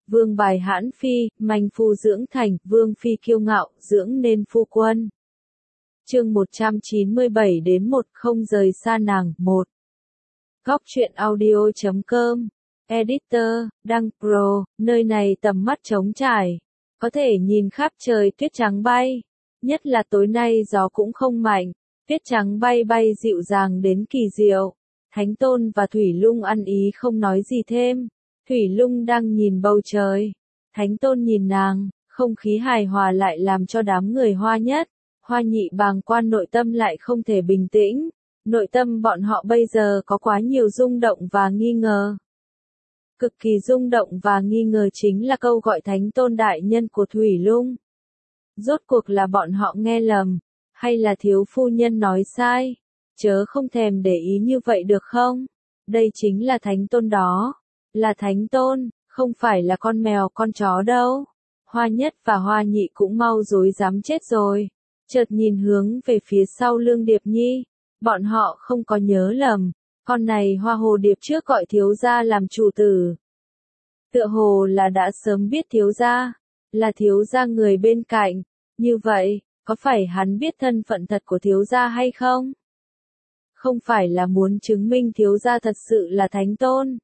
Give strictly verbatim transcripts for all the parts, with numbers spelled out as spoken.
vương bài hãn phi, manh phu dưỡng thành, vương phi kiêu ngạo, dưỡng nên phu quân. Chương một trăm chín mươi bảy đến một không rời xa nàng, một. Góc truyện audio chấm com, Editor, Đăng Pro, nơi này tầm mắt trống trải, có thể nhìn khắp trời tuyết trắng bay, nhất là tối nay gió cũng không mạnh, tuyết trắng bay bay dịu dàng đến kỳ diệu. Thánh Tôn và Thủy Lung ăn ý không nói gì thêm, Thủy Lung đang nhìn bầu trời, Thánh Tôn nhìn nàng, không khí hài hòa lại làm cho đám người Hoa Nhất, Hoa Nhị bàng quan nội tâm lại không thể bình tĩnh, nội tâm bọn họ bây giờ có quá nhiều rung động và nghi ngờ. Cực kỳ rung động và nghi ngờ chính là câu gọi Thánh Tôn đại nhân của Thủy Lung. Rốt cuộc là bọn họ nghe lầm, hay là thiếu phu nhân nói sai? Chớ không thèm để ý như vậy được không? Đây chính là Thánh Tôn đó, là Thánh Tôn, không phải là con mèo con chó đâu. Hoa Nhất và Hoa Nhị cũng mau rối rắm chết rồi, chợt nhìn hướng về phía sau Lương Điệp Nhi, bọn họ không có nhớ lầm, con này Hoa Hồ Điệp trước gọi thiếu gia làm chủ tử. Tựa hồ là đã sớm biết thiếu gia, là thiếu gia người bên cạnh, như vậy, có phải hắn biết thân phận thật của thiếu gia hay không? Không phải là muốn chứng minh thiếu gia thật sự là Thánh Tôn.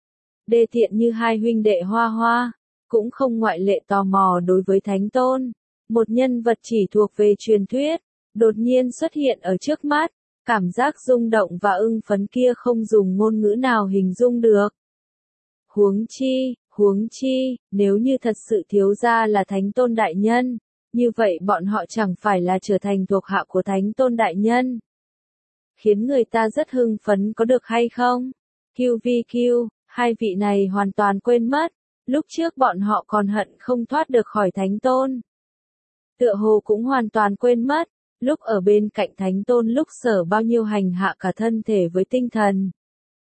Đê tiện như hai huynh đệ Hoa Hoa, cũng không ngoại lệ tò mò đối với Thánh Tôn. Một nhân vật chỉ thuộc về truyền thuyết, đột nhiên xuất hiện ở trước mắt, cảm giác rung động và ưng phấn kia không dùng ngôn ngữ nào hình dung được. Huống chi, huống chi, nếu như thật sự thiếu gia là Thánh Tôn đại nhân, như vậy bọn họ chẳng phải là trở thành thuộc hạ của Thánh Tôn đại nhân. Khiến người ta rất hưng phấn có được hay không? quy vê quy, hai vị này hoàn toàn quên mất, lúc trước bọn họ còn hận không thoát được khỏi Thánh Tôn. Tựa hồ cũng hoàn toàn quên mất, lúc ở bên cạnh Thánh Tôn lúc sở bao nhiêu hành hạ cả thân thể với tinh thần.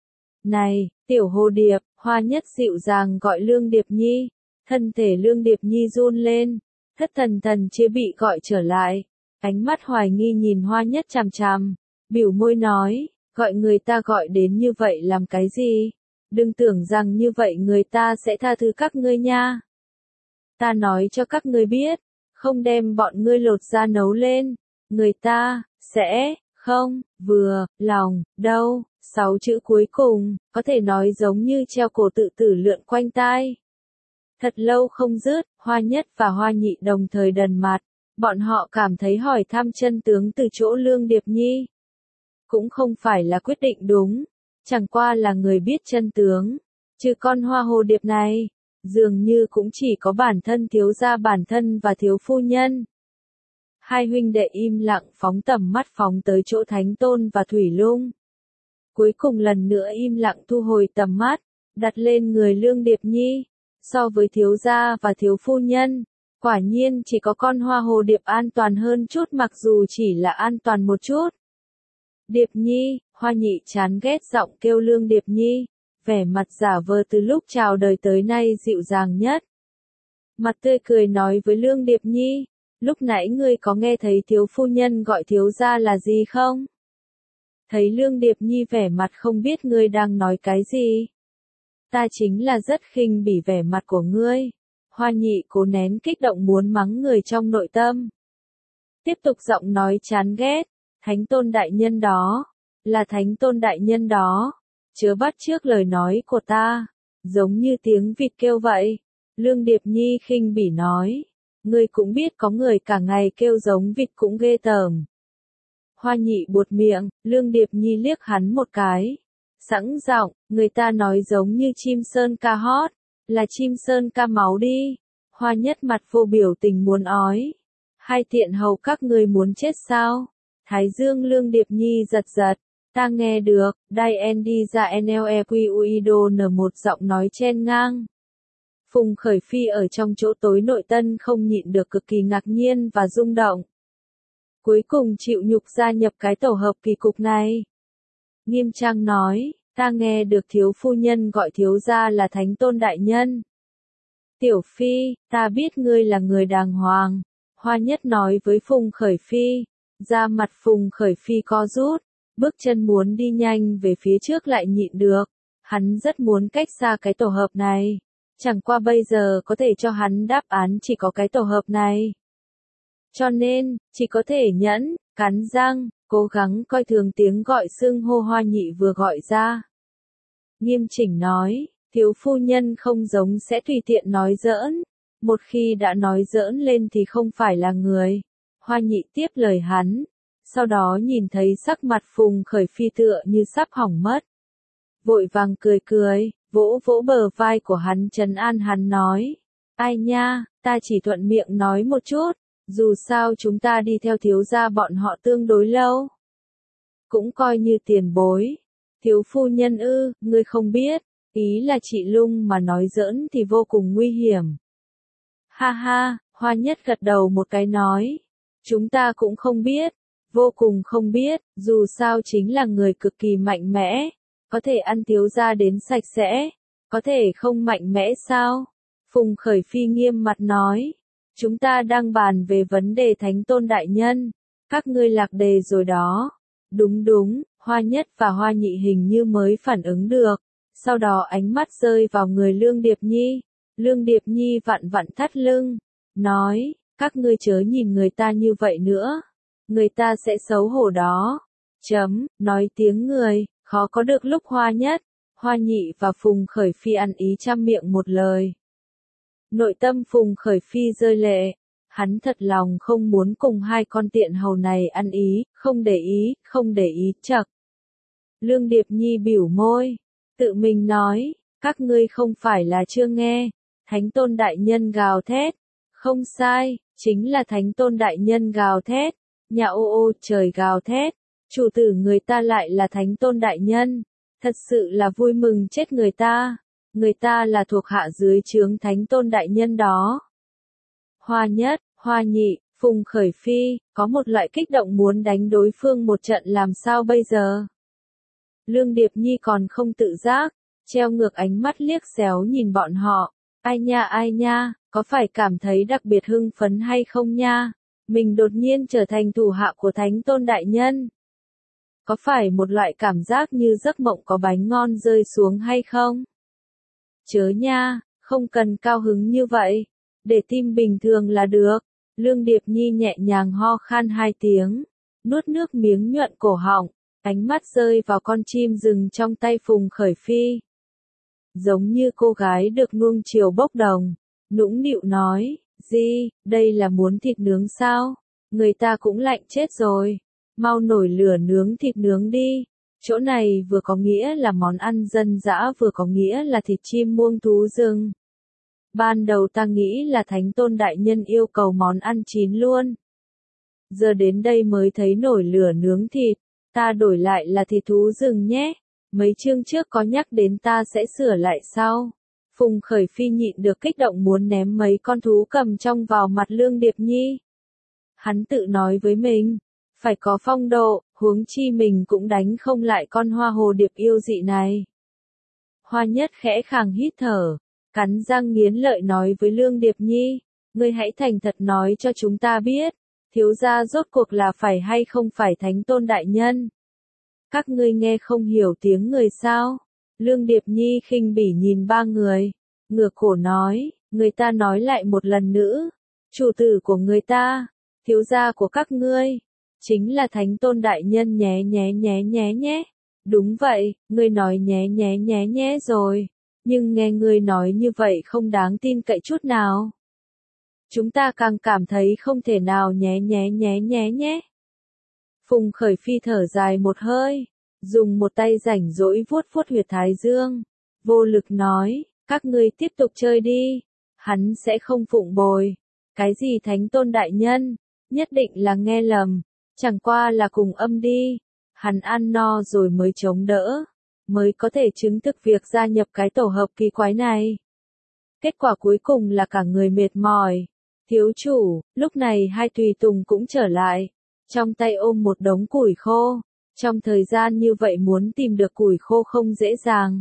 Này, tiểu Hồ Điệp, Hoa Nhất dịu dàng gọi Lương Điệp Nhi, thân thể Lương Điệp Nhi run lên, thất thần thần chia bị gọi trở lại, ánh mắt hoài nghi nhìn Hoa Nhất chằm chằm, biểu môi nói, gọi người ta gọi đến như vậy làm cái gì? Đừng tưởng rằng như vậy người ta sẽ tha thứ các ngươi nha. Ta nói cho các ngươi biết, không đem bọn ngươi lột ra nấu lên, người ta, sẽ, không, vừa, lòng, đâu, sáu chữ cuối cùng, có thể nói giống như treo cổ tự tử lượn quanh tai. Thật lâu không dứt, Hoa Nhất và Hoa Nhị đồng thời đần mặt, bọn họ cảm thấy hỏi thăm chân tướng từ chỗ Lương Điệp Nhi. Cũng không phải là quyết định đúng, chẳng qua là người biết chân tướng, chứ con Hoa Hồ Điệp này, dường như cũng chỉ có bản thân thiếu gia bản thân và thiếu phu nhân. Hai huynh đệ im lặng phóng tầm mắt phóng tới chỗ Thánh Tôn và Thủy Lung. Cuối cùng lần nữa im lặng thu hồi tầm mắt, đặt lên người Lương Điệp Nhi. So với thiếu gia và thiếu phu nhân, quả nhiên chỉ có con Hoa Hồ Điệp an toàn hơn chút mặc dù chỉ là an toàn một chút. Điệp Nhi, Hoa Nhị chán ghét giọng kêu Lương Điệp Nhi, vẻ mặt giả vờ từ lúc chào đời tới nay dịu dàng nhất. Mặt tươi cười nói với Lương Điệp Nhi, lúc nãy ngươi có nghe thấy thiếu phu nhân gọi thiếu gia là gì không? Thấy Lương Điệp Nhi vẻ mặt không biết ngươi đang nói cái gì. Ta chính là rất khinh bỉ vẻ mặt của ngươi. Hoa Nhị cố nén kích động muốn mắng người trong nội tâm. Tiếp tục giọng nói chán ghét, Thánh Tôn đại nhân đó, là Thánh Tôn đại nhân đó, chớ bắt chước lời nói của ta, giống như tiếng vịt kêu vậy. Lương Điệp Nhi khinh bỉ nói, ngươi cũng biết có người cả ngày kêu giống vịt cũng ghê tởm. Hoa Nhị buột miệng, Lương Điệp Nhi liếc hắn một cái. Sẵn giọng, người ta nói giống như chim sơn ca hót, là chim sơn ca máu đi. Hoa Nhất mặt vô biểu tình muốn ói. Hai tiện hầu các ngươi muốn chết sao? Thái dương Lương Điệp Nhi giật giật. Ta nghe được, Đai en đi ra Nequuido n một giọng nói chen ngang. Phùng Khởi Phi ở trong chỗ tối nội tân không nhịn được cực kỳ ngạc nhiên và rung động. Cuối cùng chịu nhục gia nhập cái tổ hợp kỳ cục này. Nghiêm trang nói, ta nghe được thiếu phu nhân gọi thiếu gia là Thánh Tôn đại nhân. Tiểu Phi, ta biết ngươi là người đàng hoàng. Hoa Nhất nói với Phùng Khởi Phi. Da mặt Phùng Khởi Phi co rút, bước chân muốn đi nhanh về phía trước lại nhịn được. Hắn rất muốn cách xa cái tổ hợp này. Chẳng qua bây giờ có thể cho hắn đáp án chỉ có cái tổ hợp này. Cho nên, chỉ có thể nhẫn, cắn răng, cố gắng coi thường tiếng gọi xưng hô Hoa Nhị vừa gọi ra. Nghiêm chỉnh nói, thiếu phu nhân không giống sẽ tùy tiện nói giỡn. Một khi đã nói giỡn lên thì không phải là người. Hoa Nhị tiếp lời hắn. Sau đó nhìn thấy sắc mặt Phùng Khởi Phi tựa như sắp hỏng mất. Vội vàng cười cười, vỗ vỗ bờ vai của hắn trấn an hắn nói. Ai nha, ta chỉ thuận miệng nói một chút. Dù sao chúng ta đi theo thiếu gia bọn họ tương đối lâu. Cũng coi như tiền bối. Thiếu phu nhân ư, ngươi không biết. Ý là chị Lung mà nói giỡn thì vô cùng nguy hiểm. Ha ha, Hoa Nhất gật đầu một cái nói. Chúng ta cũng không biết. Vô cùng không biết, dù sao chính là người cực kỳ mạnh mẽ. Có thể ăn thiếu gia đến sạch sẽ. Có thể không mạnh mẽ sao? Phùng Khởi Phi nghiêm mặt nói. Chúng ta đang bàn về vấn đề Thánh Tôn Đại Nhân. Các ngươi lạc đề rồi đó. Đúng đúng, Hoa Nhất và Hoa Nhị hình như mới phản ứng được. Sau đó ánh mắt rơi vào người Lương Điệp Nhi. Lương Điệp Nhi vặn vặn thắt lưng. Nói, các ngươi chớ nhìn người ta như vậy nữa. Người ta sẽ xấu hổ đó. Chấm, nói tiếng người, khó có được lúc Hoa Nhất, Hoa Nhị và Phùng Khởi Phi ăn ý trăm miệng một lời. Nội tâm Phùng Khởi Phi rơi lệ. Hắn thật lòng không muốn cùng hai con tiện hầu này ăn ý, không để ý, không để ý, chậc. Lương Điệp Nhi biểu môi, tự mình nói, các ngươi không phải là chưa nghe, Thánh Tôn Đại Nhân gào thét. Không sai, chính là Thánh Tôn Đại Nhân gào thét. Nhà ô ô trời gào thét. Chủ tử người ta lại là Thánh Tôn Đại Nhân. Thật sự là vui mừng chết người ta. Người ta là thuộc hạ dưới trướng Thánh Tôn Đại Nhân đó. Hoa Nhất, Hoa Nhị, Phùng Khởi Phi, có một loại kích động muốn đánh đối phương một trận làm sao bây giờ? Lương Điệp Nhi còn không tự giác, treo ngược ánh mắt liếc xéo nhìn bọn họ. Ai nha ai nha, có phải cảm thấy đặc biệt hưng phấn hay không nha? Mình đột nhiên trở thành thủ hạ của Thánh Tôn Đại Nhân. Có phải một loại cảm giác như giấc mộng có bánh ngon rơi xuống hay không? Chớ nha, không cần cao hứng như vậy. Để tim bình thường là được. Lương Điệp Nhi nhẹ nhàng ho khan hai tiếng. Nuốt nước miếng nhuận cổ họng. Ánh mắt rơi vào con chim rừng trong tay Phùng Khởi Phi. Giống như cô gái được nuông chiều bốc đồng. Nũng nịu nói, gì, đây là muốn thịt nướng sao? Người ta cũng lạnh chết rồi. Mau nổi lửa nướng thịt nướng đi. Chỗ này vừa có nghĩa là món ăn dân dã vừa có nghĩa là thịt chim muông thú rừng. Ban đầu ta nghĩ là Thánh Tôn Đại Nhân yêu cầu món ăn chín luôn. Giờ đến đây mới thấy nổi lửa nướng thịt. Ta đổi lại là thịt thú rừng nhé. Mấy chương trước có nhắc đến ta sẽ sửa lại sau. Phùng Khởi Phi nhịn được kích động muốn ném mấy con thú cầm trong vào mặt Lương Điệp Nhi. Hắn tự nói với mình, phải có phong độ, huống chi mình cũng đánh không lại con hoa hồ điệp yêu dị này. Hoa Nhất khẽ khàng hít thở, cắn răng nghiến lợi nói với Lương Điệp Nhi, ngươi hãy thành thật nói cho chúng ta biết, thiếu gia rốt cuộc là phải hay không phải Thánh Tôn Đại Nhân. Các ngươi nghe không hiểu tiếng người sao? Lương Điệp Nhi khinh bỉ nhìn ba người, ngửa cổ nói, người ta nói lại một lần nữa, chủ tử của người ta, thiếu gia của các ngươi, chính là Thánh Tôn Đại Nhân nhé nhé nhé nhé nhé. Đúng vậy, ngươi nói nhé nhé nhé nhé rồi, nhưng nghe ngươi nói như vậy không đáng tin cậy chút nào. Chúng ta càng cảm thấy không thể nào nhé nhé nhé nhé nhé. Phùng Khởi Phi thở dài một hơi, dùng một tay rảnh rỗi vuốt vuốt huyệt thái dương, vô lực nói, các ngươi tiếp tục chơi đi, hắn sẽ không phụng bồi. Cái gì Thánh Tôn Đại Nhân, nhất định là nghe lầm, chẳng qua là cùng âm đi, hắn ăn no rồi mới chống đỡ, mới có thể chứng thực việc gia nhập cái tổ hợp kỳ quái này. Kết quả cuối cùng là cả người mệt mỏi. Thiếu chủ, lúc này hai tùy tùng cũng trở lại, trong tay ôm một đống củi khô. Trong thời gian như vậy muốn tìm được củi khô không dễ dàng.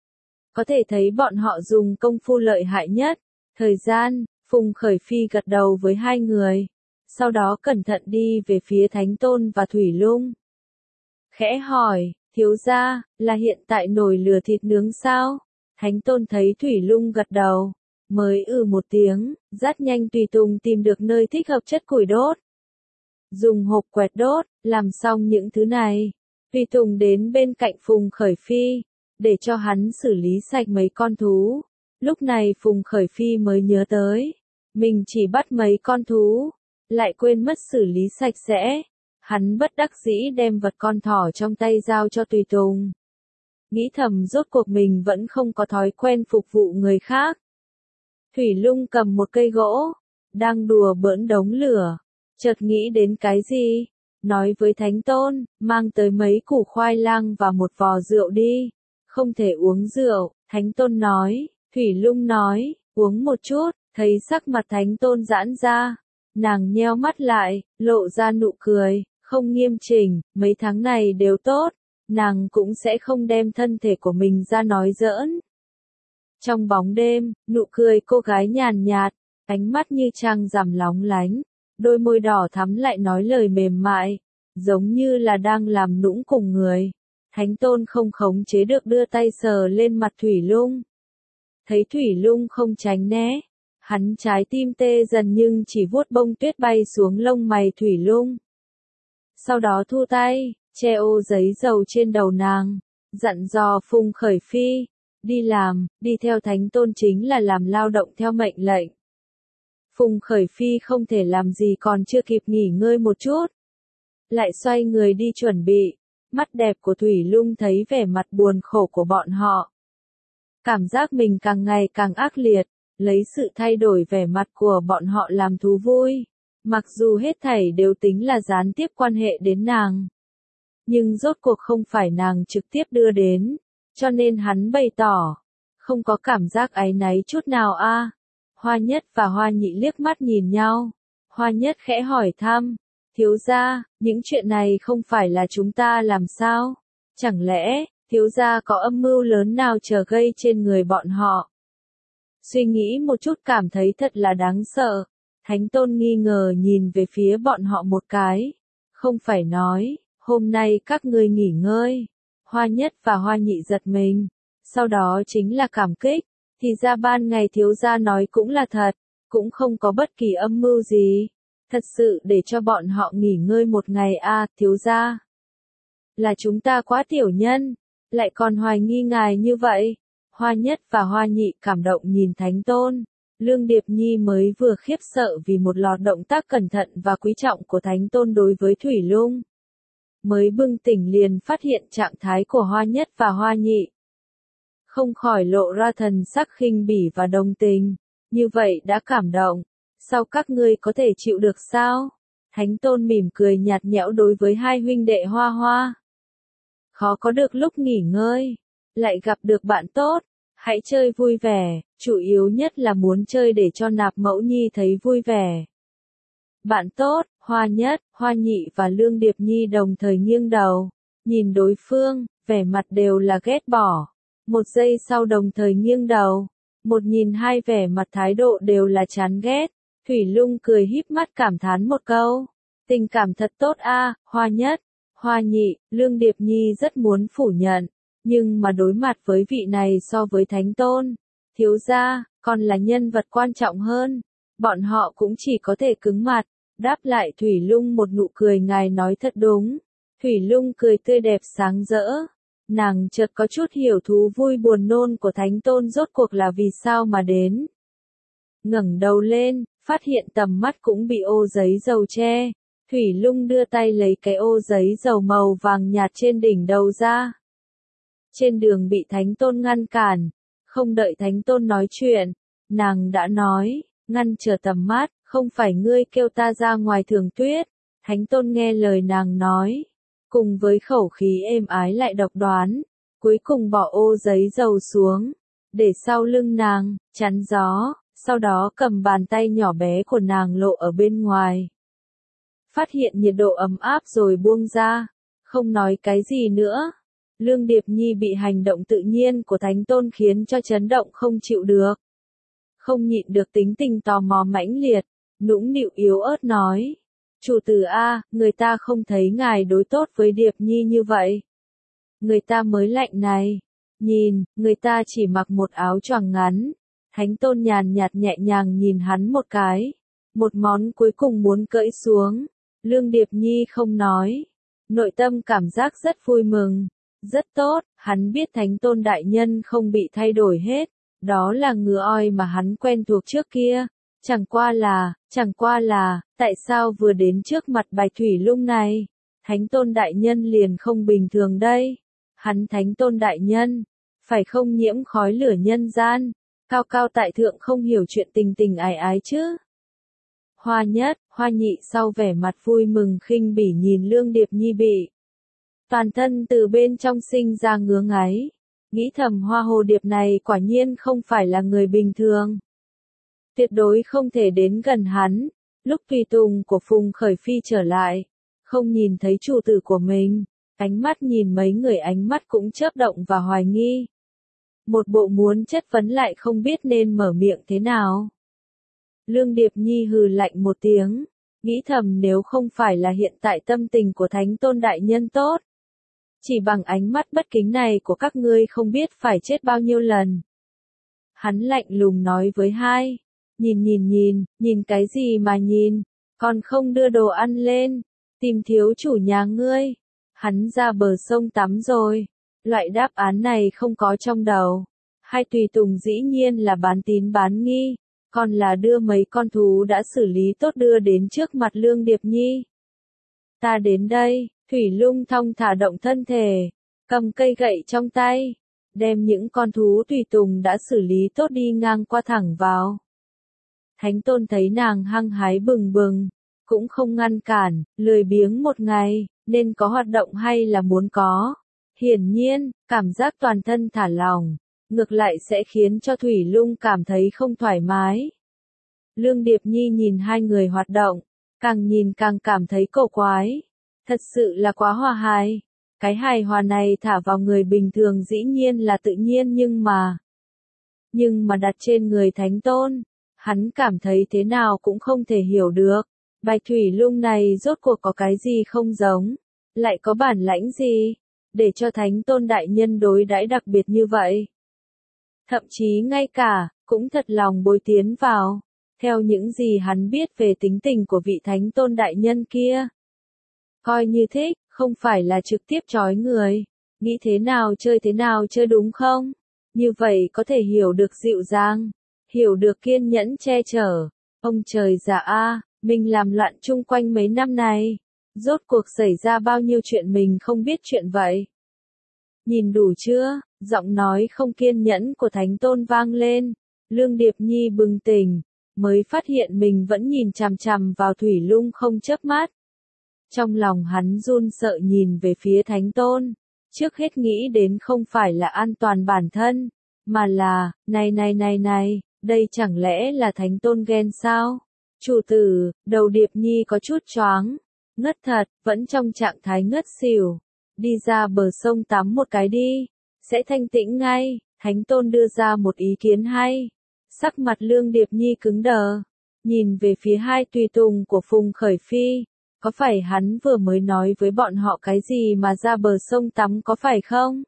Có thể thấy bọn họ dùng công phu lợi hại nhất. Thời gian, Phùng Khởi Phi gật đầu với hai người. Sau đó cẩn thận đi về phía Thánh Tôn và Thủy Lung. Khẽ hỏi, thiếu gia, là hiện tại nồi lửa thịt nướng sao? Thánh Tôn thấy Thủy Lung gật đầu, mới ừ một tiếng, rất nhanh tùy tùng tìm được nơi thích hợp chất củi đốt. Dùng hộp quẹt đốt, làm xong những thứ này, tùy tùng đến bên cạnh Phùng Khởi Phi, để cho hắn xử lý sạch mấy con thú. Lúc này Phùng Khởi Phi mới nhớ tới, mình chỉ bắt mấy con thú, lại quên mất xử lý sạch sẽ. Hắn bất đắc dĩ đem vật con thỏ trong tay giao cho tùy tùng. Nghĩ thầm rốt cuộc mình vẫn không có thói quen phục vụ người khác. Thủy Lung cầm một cây gỗ, đang đùa bỡn đống lửa, chợt nghĩ đến cái gì, nói với Thánh Tôn, mang tới mấy củ khoai lang và một vò rượu đi, không thể uống rượu. Thánh Tôn nói, Thủy Lung nói, uống một chút, thấy sắc mặt Thánh Tôn giãn ra, nàng nheo mắt lại, lộ ra nụ cười, không nghiêm chỉnh, mấy tháng này đều tốt, nàng cũng sẽ không đem thân thể của mình ra nói giỡn. Trong bóng đêm, nụ cười cô gái nhàn nhạt, ánh mắt như trăng rằm lóng lánh, đôi môi đỏ thắm lại nói lời mềm mại, giống như là đang làm nũng cùng người. Thánh Tôn không khống chế được đưa tay sờ lên mặt Thủy Lung. Thấy Thủy Lung không tránh né, hắn trái tim tê dần nhưng chỉ vuốt bông tuyết bay xuống lông mày Thủy Lung. Sau đó thu tay, che ô giấy dầu trên đầu nàng, dặn dò Phùng Khởi Phi, đi làm, đi theo Thánh Tôn chính là làm lao động theo mệnh lệnh. Phùng Khởi Phi không thể làm gì còn chưa kịp nghỉ ngơi một chút, lại xoay người đi chuẩn bị. Mắt đẹp của Thủy Lung thấy vẻ mặt buồn khổ của bọn họ. Cảm giác mình càng ngày càng ác liệt, lấy sự thay đổi vẻ mặt của bọn họ làm thú vui. Mặc dù hết thảy đều tính là gián tiếp quan hệ đến nàng, nhưng rốt cuộc không phải nàng trực tiếp đưa đến, cho nên hắn bày tỏ, không có cảm giác áy náy chút nào a. À. Hoa Nhất và Hoa Nhị liếc mắt nhìn nhau, Hoa Nhất khẽ hỏi thăm, thiếu gia, những chuyện này không phải là chúng ta làm sao? Chẳng lẽ, thiếu gia có âm mưu lớn nào chờ gây trên người bọn họ? Suy nghĩ một chút cảm thấy thật là đáng sợ. Thánh Tôn nghi ngờ nhìn về phía bọn họ một cái. Không phải nói, hôm nay các ngươi nghỉ ngơi. Hoa Nhất và Hoa Nhị giật mình. Sau đó chính là cảm kích. Thì ra ban ngày thiếu gia nói cũng là thật. Cũng không có bất kỳ âm mưu gì. Thật sự để cho bọn họ nghỉ ngơi một ngày a à, thiếu gia. Là chúng ta quá tiểu nhân. Lại còn hoài nghi ngài như vậy. Hoa Nhất và Hoa Nhị cảm động nhìn Thánh Tôn. Lương Điệp Nhi mới vừa khiếp sợ vì một loạt động tác cẩn thận và quý trọng của Thánh Tôn đối với Thủy Lung. Mới bừng tỉnh liền phát hiện trạng thái của Hoa Nhất và Hoa Nhị. Không khỏi lộ ra thần sắc khinh bỉ và đồng tình. Như vậy đã cảm động. Sao các ngươi có thể chịu được sao? Thánh Tôn mỉm cười nhạt nhẽo đối với hai huynh đệ Hoa Hoa. Khó có được lúc nghỉ ngơi. Lại gặp được bạn tốt. Hãy chơi vui vẻ, chủ yếu nhất là muốn chơi để cho Nạp Mẫu Nhi thấy vui vẻ. Bạn tốt, Hoa Nhất, Hoa Nhị và Lương Điệp Nhi đồng thời nghiêng đầu, nhìn đối phương, vẻ mặt đều là ghét bỏ. Một giây sau đồng thời nghiêng đầu, một nhìn hai vẻ mặt thái độ đều là chán ghét. Thủy Lung cười híp mắt cảm thán một câu, tình cảm thật tốt a, Hoa Nhất, Hoa Nhị, Lương Điệp Nhi rất muốn phủ nhận. Nhưng mà đối mặt với vị này so với Thánh Tôn, thiếu gia, còn là nhân vật quan trọng hơn. Bọn họ cũng chỉ có thể cứng mặt, đáp lại Thủy Lung một nụ cười ngài nói thật đúng. Thủy Lung cười tươi đẹp sáng rỡ. Nàng chợt có chút hiểu thú vui buồn nôn của Thánh Tôn rốt cuộc là vì sao mà đến. Ngẩng đầu lên, phát hiện tầm mắt cũng bị ô giấy dầu che. Thủy Lung đưa tay lấy cái ô giấy dầu màu vàng nhạt trên đỉnh đầu ra. Trên đường bị Thánh Tôn ngăn cản, không đợi Thánh Tôn nói chuyện, nàng đã nói, ngăn trở tầm mắt, không phải ngươi kêu ta ra ngoài thưởng tuyết. Thánh Tôn nghe lời nàng nói, cùng với khẩu khí êm ái lại độc đoán, cuối cùng bỏ ô giấy dầu xuống, để sau lưng nàng, chắn gió, sau đó cầm bàn tay nhỏ bé của nàng lộ ở bên ngoài. Phát hiện nhiệt độ ấm áp rồi buông ra, không nói cái gì nữa. Lương Điệp Nhi bị hành động tự nhiên của Thánh Tôn khiến cho chấn động không chịu được. Không nhịn được tính tình tò mò mãnh liệt, nũng nịu yếu ớt nói. Chủ tử A, người ta không thấy ngài đối tốt với Điệp Nhi như vậy. Người ta mới lạnh này. Nhìn, người ta chỉ mặc một áo choàng ngắn. Thánh Tôn nhàn nhạt nhẹ nhàng nhìn hắn một cái. Một món cuối cùng muốn cởi xuống. Lương Điệp Nhi không nói. Nội tâm cảm giác rất vui mừng. Rất tốt, hắn biết Thánh Tôn đại nhân không bị thay đổi hết. Đó là ngựa oi mà hắn quen thuộc trước kia. Chẳng qua là, chẳng qua là, tại sao vừa đến trước mặt Bạch Thủy Lung này, Thánh Tôn đại nhân liền không bình thường đây. Hắn Thánh Tôn đại nhân, phải không nhiễm khói lửa nhân gian, cao cao tại thượng không hiểu chuyện tình tình ái ái chứ. Hoa Nhất, Hoa Nhị sau vẻ mặt vui mừng khinh bỉ nhìn Lương Điệp Nhi bị toàn thân từ bên trong sinh ra ngứa ngáy, nghĩ thầm Hoa Hồ Điệp này quả nhiên không phải là người bình thường. Tuyệt đối không thể đến gần hắn. Lúc tùy tùng của Phùng Khởi Phi trở lại, không nhìn thấy chủ tử của mình, ánh mắt nhìn mấy người ánh mắt cũng chớp động và hoài nghi. Một bộ muốn chất vấn lại không biết nên mở miệng thế nào. Lương Điệp Nhi hừ lạnh một tiếng, nghĩ thầm nếu không phải là hiện tại tâm tình của Thánh Tôn đại nhân tốt, chỉ bằng ánh mắt bất kính này của các ngươi không biết phải chết bao nhiêu lần. Hắn lạnh lùng nói với hai, nhìn nhìn nhìn, nhìn cái gì mà nhìn, còn không đưa đồ ăn lên, tìm thiếu chủ nhà ngươi. Hắn ra bờ sông tắm rồi, loại đáp án này không có trong đầu. Hai tùy tùng dĩ nhiên là bán tín bán nghi, còn là đưa mấy con thú đã xử lý tốt đưa đến trước mặt Lương Điệp Nhi. Ta đến đây, Thủy Lung thong thả động thân thể, cầm cây gậy trong tay, đem những con thú tùy tùng đã xử lý tốt đi ngang qua thẳng vào. Thánh Tôn thấy nàng hăng hái bừng bừng, cũng không ngăn cản, lười biếng một ngày, nên có hoạt động hay là muốn có. Hiển nhiên, cảm giác toàn thân thả lỏng, ngược lại sẽ khiến cho Thủy Lung cảm thấy không thoải mái. Lương Điệp Nhi nhìn hai người hoạt động, càng nhìn càng cảm thấy cổ quái. Thật sự là quá hòa hài. Cái hài hòa này thả vào người bình thường dĩ nhiên là tự nhiên nhưng mà... Nhưng mà đặt trên người Thánh Tôn, hắn cảm thấy thế nào cũng không thể hiểu được. Bạch Thủy Lung này rốt cuộc có cái gì không giống, lại có bản lãnh gì, để cho Thánh Tôn đại nhân đối đãi đặc biệt như vậy. Thậm chí ngay cả, cũng thật lòng bồi tiến vào, theo những gì hắn biết về tính tình của vị Thánh Tôn đại nhân kia. Coi như thích, không phải là trực tiếp trói người, nghĩ thế nào chơi thế nào chơi đúng không? Như vậy có thể hiểu được dịu dàng, hiểu được kiên nhẫn che chở. Ông trời dạ a, mình làm loạn chung quanh mấy năm này, rốt cuộc xảy ra bao nhiêu chuyện mình không biết chuyện vậy. Nhìn đủ chưa? Giọng nói không kiên nhẫn của Thánh Tôn vang lên. Lương Điệp Nhi bừng tỉnh, mới phát hiện mình vẫn nhìn chằm chằm vào Thủy Lung không chớp mắt. Trong lòng hắn run sợ nhìn về phía Thánh Tôn, trước hết nghĩ đến không phải là an toàn bản thân, mà là, này này này này, đây chẳng lẽ là Thánh Tôn ghen sao? Chủ tử, đầu Điệp Nhi có chút choáng, ngất thật, vẫn trong trạng thái ngất xỉu. Đi ra bờ sông tắm một cái đi, sẽ thanh tĩnh ngay. Thánh Tôn đưa ra một ý kiến hay. Sắc mặt Lương Điệp Nhi cứng đờ, nhìn về phía hai tùy tùng của Phùng Khởi Phi. Có phải hắn vừa mới nói với bọn họ cái gì mà ra bờ sông tắm có phải không?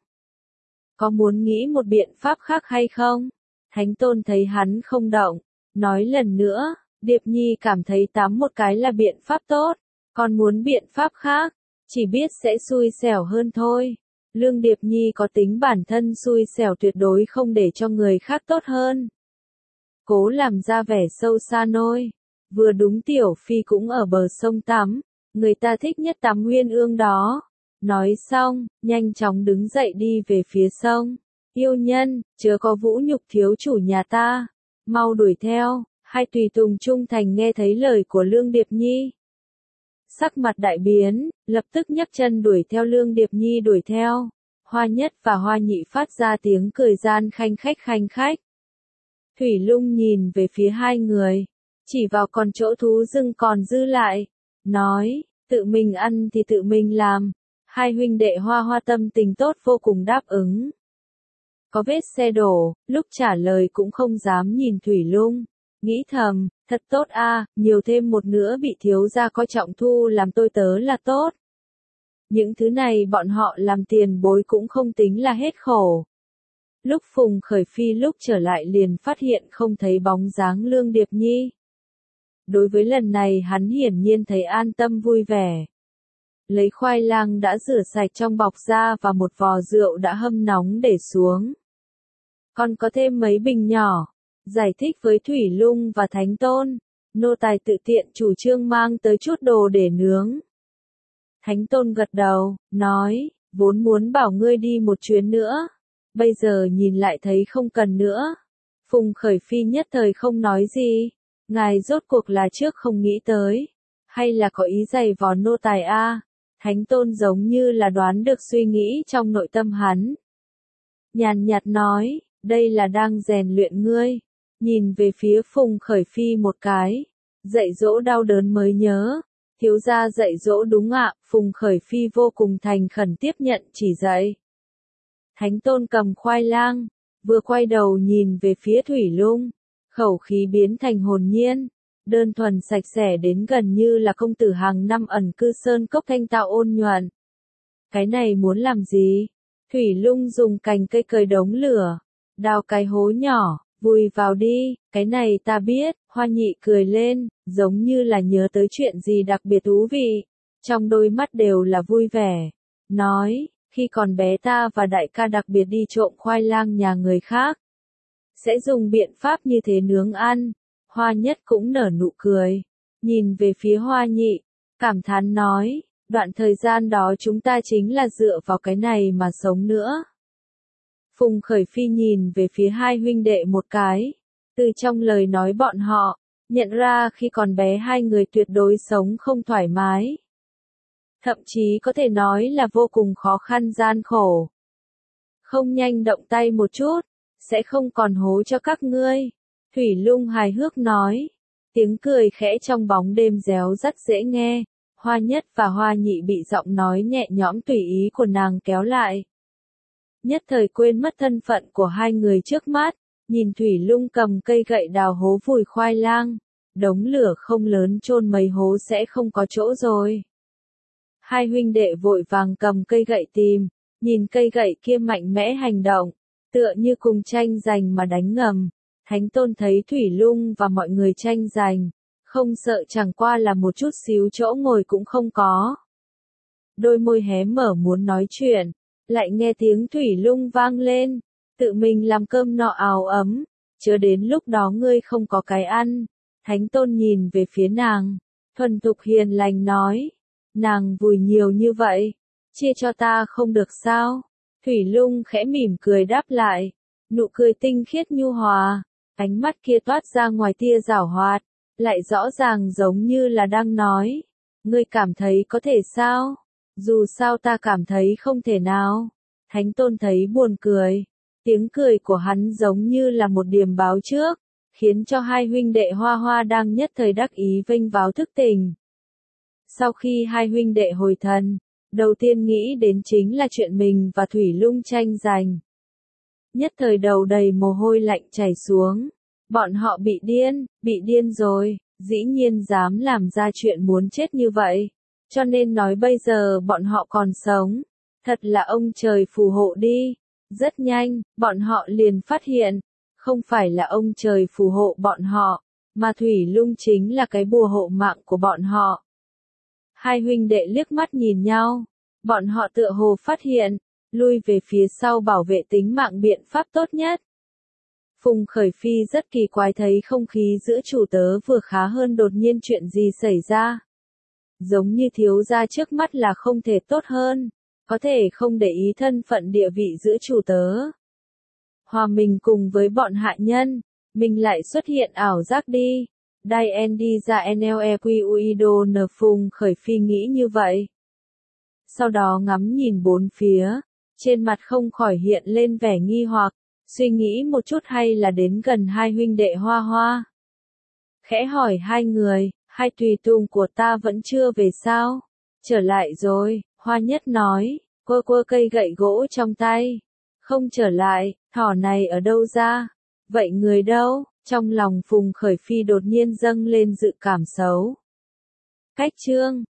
Có muốn nghĩ một biện pháp khác hay không? Thánh Tôn thấy hắn không động, nói lần nữa, Điệp Nhi cảm thấy tắm một cái là biện pháp tốt, còn muốn biện pháp khác, chỉ biết sẽ xui xẻo hơn thôi. Lương Điệp Nhi có tính bản thân xui xẻo tuyệt đối không để cho người khác tốt hơn. Cố làm ra vẻ sâu xa nôi. Vừa đúng Tiểu Phi cũng ở bờ sông tắm, người ta thích nhất tắm Nguyên Ương đó. Nói xong, nhanh chóng đứng dậy đi về phía sông. Yêu nhân, chớ có vũ nhục thiếu chủ nhà ta, mau đuổi theo. Hai tùy tùng trung thành nghe thấy lời của Lương Điệp Nhi, sắc mặt đại biến, lập tức nhấc chân đuổi theo Lương Điệp Nhi đuổi theo. Hoa Nhất và Hoa Nhị phát ra tiếng cười gian khanh khách khanh khách. Thủy Lung nhìn về phía hai người, chỉ vào còn chỗ thú rừng còn dư lại, nói, tự mình ăn thì tự mình làm. Hai huynh đệ Hoa Hoa tâm tình tốt vô cùng đáp ứng. Có vết xe đổ, lúc trả lời cũng không dám nhìn Thủy Lung, nghĩ thầm, thật tốt a, nhiều thêm một nữa bị thiếu gia coi trọng thu làm tôi tớ là tốt. Những thứ này bọn họ làm tiền bối cũng không tính là hết khổ. Lúc Phùng Khởi Phi lúc trở lại liền phát hiện không thấy bóng dáng Lương Điệp Nhi. Đối với lần này hắn hiển nhiên thấy an tâm vui vẻ. Lấy khoai lang đã rửa sạch trong bọc ra và một vò rượu đã hâm nóng để xuống. Còn có thêm mấy bình nhỏ. Giải thích với Thủy Lung và Thánh Tôn, nô tài tự tiện chủ trương mang tới chút đồ để nướng. Thánh Tôn gật đầu, nói, vốn muốn bảo ngươi đi một chuyến nữa, bây giờ nhìn lại thấy không cần nữa. Phùng Khởi Phi nhất thời không nói gì, ngài rốt cuộc là trước không nghĩ tới, hay là có ý giày vò nô tài a? Thánh Tôn giống như là đoán được suy nghĩ trong nội tâm hắn. Nhàn nhạt nói, đây là đang rèn luyện ngươi. Nhìn về phía Phùng Khởi Phi một cái, dạy dỗ đau đớn mới nhớ, thiếu gia dạy dỗ đúng ạ. Phùng Khởi Phi vô cùng thành khẩn tiếp nhận chỉ dạy. Thánh Tôn cầm khoai lang, vừa quay đầu nhìn về phía Thủy Lung, khẩu khí biến thành hồn nhiên, đơn thuần sạch sẽ đến gần như là công tử hàng năm ẩn cư sơn cốc thanh tạo ôn nhuận. Cái này muốn làm gì? Thủy Lung dùng cành cây cời đống lửa, đào cái hố nhỏ, vùi vào đi, cái này ta biết. Hoa Nhị cười lên, giống như là nhớ tới chuyện gì đặc biệt thú vị, trong đôi mắt đều là vui vẻ, nói, khi còn bé ta và đại ca đặc biệt đi trộm khoai lang nhà người khác, sẽ dùng biện pháp như thế nướng ăn. Hoa Nhất cũng nở nụ cười, nhìn về phía Hoa Nhị, cảm thán nói, đoạn thời gian đó chúng ta chính là dựa vào cái này mà sống nữa. Phùng Khởi Phi nhìn về phía hai huynh đệ một cái, từ trong lời nói bọn họ, nhận ra khi còn bé hai người tuyệt đối sống không thoải mái. Thậm chí có thể nói là vô cùng khó khăn gian khổ. Không nhanh động tay một chút, sẽ không còn hố cho các ngươi. Thủy Lung hài hước nói, tiếng cười khẽ trong bóng đêm réo rất dễ nghe. Hoa Nhất và Hoa Nhị bị giọng nói nhẹ nhõm tùy ý của nàng kéo lại. Nhất thời quên mất thân phận của hai người trước mắt, nhìn Thủy Lung cầm cây gậy đào hố vùi khoai lang, đống lửa không lớn chôn mấy hố sẽ không có chỗ rồi. Hai huynh đệ vội vàng cầm cây gậy tìm, nhìn cây gậy kia mạnh mẽ hành động, tựa như cùng tranh giành mà đánh ngầm. Thánh Tôn thấy Thủy Lung và mọi người tranh giành, không sợ chẳng qua là một chút xíu chỗ ngồi cũng không có. Đôi môi hé mở muốn nói chuyện, lại nghe tiếng Thủy Lung vang lên, tự mình làm cơm nọ ào ấm, chớ đến lúc đó ngươi không có cái ăn. Thánh Tôn nhìn về phía nàng, thuần thục hiền lành nói, nàng vùi nhiều như vậy, chia cho ta không được sao? Thủy Lung khẽ mỉm cười đáp lại, nụ cười tinh khiết nhu hòa, ánh mắt kia toát ra ngoài tia giảo hoạt, lại rõ ràng giống như là đang nói, ngươi cảm thấy có thể sao? Dù sao ta cảm thấy không thể nào. Thánh Tôn thấy buồn cười, tiếng cười của hắn giống như là một điềm báo trước, khiến cho hai huynh đệ Hoa Hoa đang nhất thời đắc ý vênh váo thức tỉnh. Sau khi hai huynh đệ hồi thần, đầu tiên nghĩ đến chính là chuyện mình và Thủy Lung tranh giành. Nhất thời đầu đầy mồ hôi lạnh chảy xuống, bọn họ bị điên, bị điên rồi, dĩ nhiên dám làm ra chuyện muốn chết như vậy, cho nên nói bây giờ bọn họ còn sống, thật là ông trời phù hộ đi. Rất nhanh, bọn họ liền phát hiện, không phải là ông trời phù hộ bọn họ, mà Thủy Lung chính là cái bùa hộ mạng của bọn họ. Hai huynh đệ liếc mắt nhìn nhau, bọn họ tựa hồ phát hiện, lui về phía sau bảo vệ tính mạng biện pháp tốt nhất. Phùng Khởi Phi rất kỳ quái thấy không khí giữa chủ tớ vừa khá hơn đột nhiên chuyện gì xảy ra. Giống như thiếu gia trước mắt là không thể tốt hơn, có thể không để ý thân phận địa vị giữa chủ tớ. Hòa mình cùng với bọn hạ nhân, mình lại xuất hiện ảo giác đi. Đai en đi ra nlequido n Phùng Khởi Phi nghĩ như vậy. Sau đó ngắm nhìn bốn phía, trên mặt không khỏi hiện lên vẻ nghi hoặc, suy nghĩ một chút hay là đến gần hai huynh đệ Hoa Hoa. Khẽ hỏi hai người, hai tùy tùng của ta vẫn chưa về sao? Trở lại rồi, Hoa Nhất nói, quơ quơ cây gậy gỗ trong tay. Không trở lại, thỏ này ở đâu ra? Vậy người đâu? Trong lòng Phùng Khởi Phi đột nhiên dâng lên dự cảm xấu. Cách chương